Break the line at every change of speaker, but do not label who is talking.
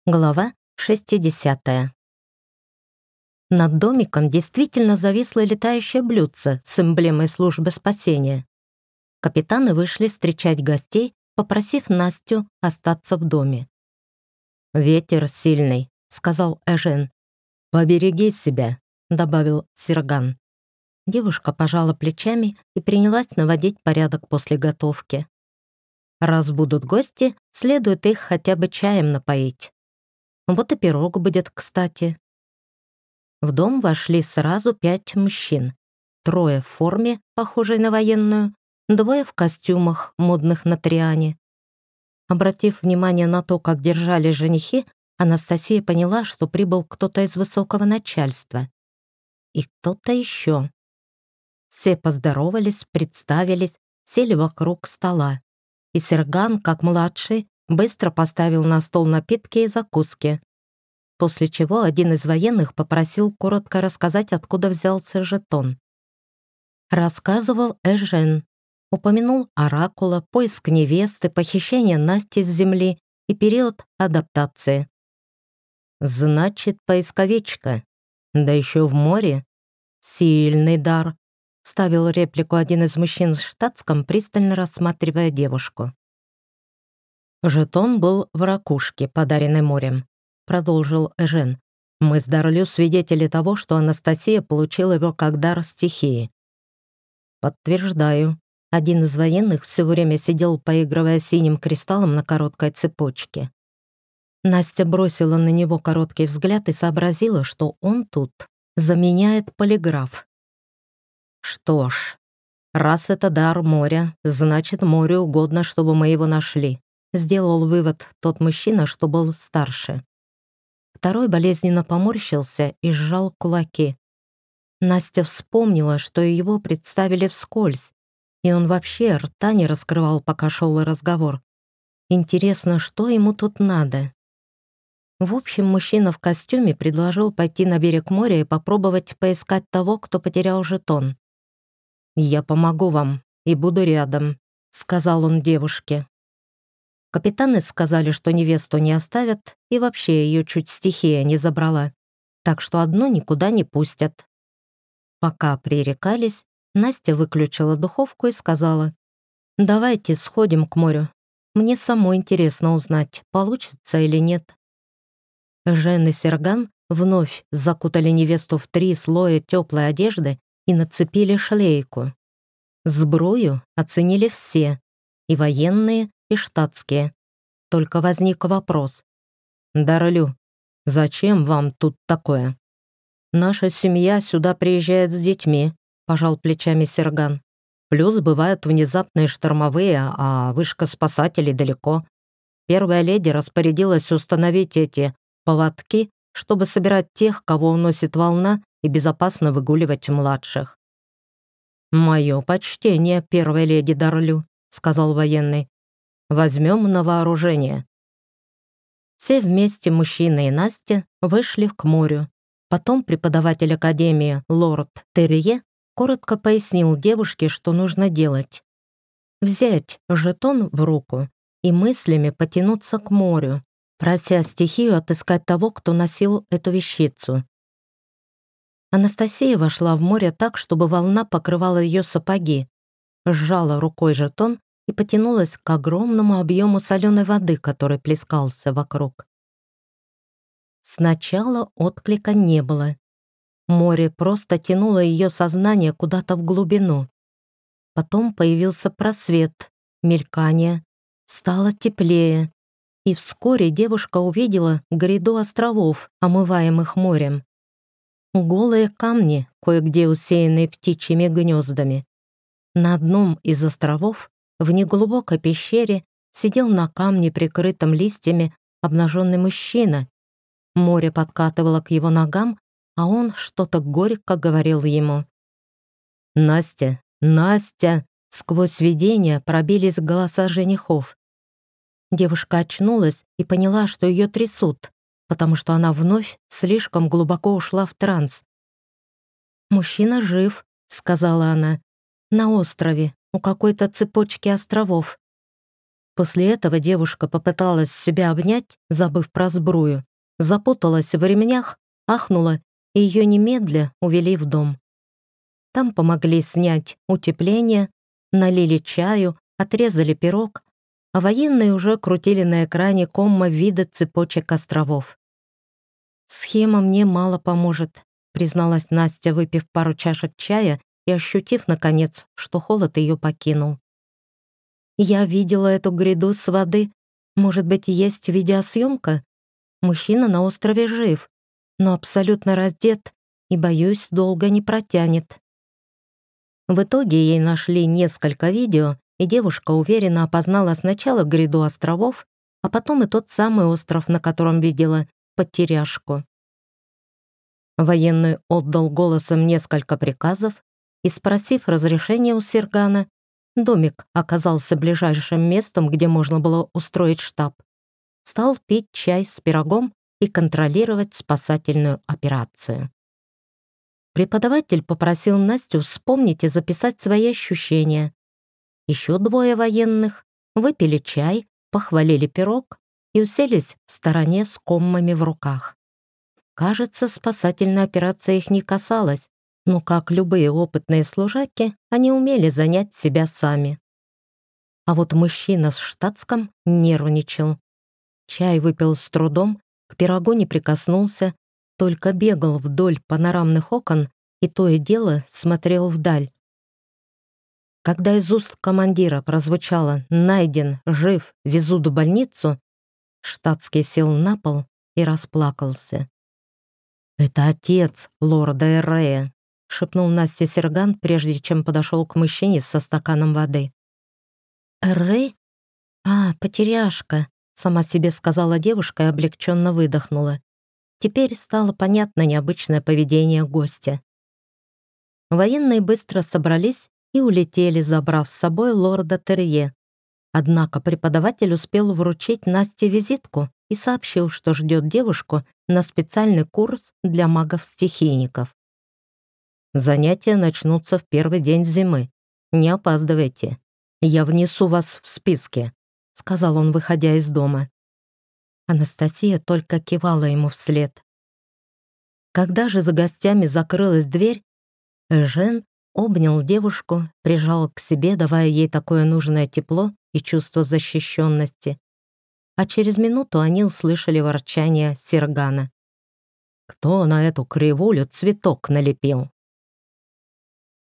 Глава 60. Над домиком действительно зависло летающее блюдце с эмблемой службы спасения. Капитаны вышли встречать гостей, попросив Настю остаться в доме. «Ветер сильный», — сказал Эжен. «Побереги себя», — добавил Серган. Девушка пожала плечами и принялась наводить порядок после готовки. Раз будут гости, следует их хотя бы чаем напоить. Вот и пирог будет кстати. В дом вошли сразу 5 мужчин. 3 в форме, похожей на военную, 2 в костюмах, модных на Триане. Обратив внимание на то, как держали женихи, Анастасия поняла, что прибыл кто-то из высокого начальства. И кто-то еще. Все поздоровались, представились, сели вокруг стола. И Серган, как младший, быстро поставил на стол напитки и закуски, после чего один из военных попросил коротко рассказать, откуда взялся жетон. Рассказывал Эжен, упомянул оракула, поиск невесты, похищение Насти с земли и период адаптации. «Значит, поисковичка, да еще в море. Сильный дар», — вставил реплику один из мужчин в штатском, пристально рассматривая девушку. «Жетон был в ракушке, подаренной морем», — продолжил Эжен. «Мы с Дарлю свидетели того, что Анастасия получила его как дар стихии». «Подтверждаю». Один из военных все время сидел, поигрывая синим кристаллом на короткой цепочке. Настя бросила на него короткий взгляд и сообразила, что он тут заменяет полиграф. «Что ж, раз это дар моря, значит, морю угодно, чтобы мы его нашли», — сделал вывод тот мужчина, что был старше. Второй болезненно поморщился и сжал кулаки. Настя вспомнила, что его представили вскользь, и он вообще рта не раскрывал, пока шел разговор. Интересно, что ему тут надо? В общем, мужчина в костюме предложил пойти на берег моря и попробовать поискать того, кто потерял жетон. «Я помогу вам и буду рядом», — сказал он девушке. Капитаны сказали, что невесту не оставят, и вообще ее чуть стихия не забрала, так что одну никуда не пустят. Пока пререкались, Настя выключила духовку и сказала: «Давайте сходим к морю. Мне самой интересно узнать, получится или нет». Жен и Серган вновь закутали невесту в 3 слоя теплой одежды и нацепили шлейку. Сбрую оценили все, и военные, и штатские. Только возник вопрос. «Дарлю, зачем вам тут такое?» «Наша семья сюда приезжает с детьми», — пожал плечами Серган. «Плюс бывают внезапные штормовые, а вышка спасателей далеко. Первая леди распорядилась установить эти поводки, чтобы собирать тех, кого уносит волна, и безопасно выгуливать младших». «Мое почтение, первая леди Дарлю», — сказал военный. «Возьмем на вооружение». Все вместе, мужчина и Настя, вышли к морю. Потом преподаватель академии лорд Терье коротко пояснил девушке, что нужно делать. Взять жетон в руку и мыслями потянуться к морю, прося стихию отыскать того, кто носил эту вещицу. Анастасия вошла в море так, чтобы волна покрывала ее сапоги, сжала рукой жетон и потянулась к огромному объему соленой воды, который плескался вокруг. Сначала отклика не было. Море просто тянуло ее сознание куда-то в глубину. Потом появился просвет, мелькание, стало теплее, и вскоре девушка увидела гряду островов, омываемых морем. Голые камни, кое-где усеянные птичьими гнездами. На одном из островов, в неглубокой пещере, сидел на камне, прикрытом листьями, обнаженный мужчина. Море подкатывало к его ногам, а он что-то горько говорил ему. «Настя, Настя!» Сквозь видение пробились голоса женихов. Девушка очнулась и поняла, что ее трясут, потому что она вновь слишком глубоко ушла в транс. «Мужчина жив», — сказала она, — «на острове, у какой-то цепочки островов». После этого девушка попыталась себя обнять, забыв про сбрую, запуталась в ремнях, ахнула, и ее немедля увели в дом. Там помогли снять утепление, налили чаю, отрезали пирог, а военные уже крутили на экране комма вида цепочек островов. «Схема мне мало поможет», — призналась Настя, выпив пару чашек чая и ощутив, наконец, что холод ее покинул. «Я видела эту гряду с воды. Может быть, есть видеосъемка? Мужчина на острове жив, но абсолютно раздет и, боюсь, долго не протянет». В итоге ей нашли несколько видео, и девушка уверенно опознала сначала гряду островов, а потом и тот самый остров, на котором видела потеряшку. Военный отдал голосом несколько приказов и, спросив разрешения у Сергана, домик оказался ближайшим местом, где можно было устроить штаб, стал пить чай с пирогом и контролировать спасательную операцию. Преподаватель попросил Настю вспомнить и записать свои ощущения. Еще двое военных выпили чай, похвалили пирог и уселись в стороне с коммами в руках. Кажется, спасательная операция их не касалась, но, как любые опытные служаки, они умели занять себя сами. А вот мужчина с штатском нервничал. Чай выпил с трудом, к пирогу не прикоснулся, только бегал вдоль панорамных окон и то и дело смотрел вдаль. Когда из уст командира прозвучало «найден, жив, везут в больницу», штатский сел на пол и расплакался. «Это отец лорда Эррея», — шепнул Насте Серган, прежде чем подошел к мужчине со стаканом воды. «Эррей? А, потеряшка», — сама себе сказала девушка и облегченно выдохнула. Теперь стало понятно необычное поведение гостя. Военные быстро собрались и улетели, забрав с собой лорда Терье. Однако преподаватель успел вручить Насте визитку и сообщил, что ждет девушку на специальный курс для магов-стихийников. «Занятия начнутся в первый день зимы. Не опаздывайте. Я внесу вас в списке», — сказал он, выходя из дома. Анастасия только кивала ему вслед. Когда же за гостями закрылась дверь, Эжен обнял девушку, прижал к себе, давая ей такое нужное тепло и чувство защищенности. А через минуту они услышали ворчание Сергана. «Кто на эту кривулю цветок налепил?»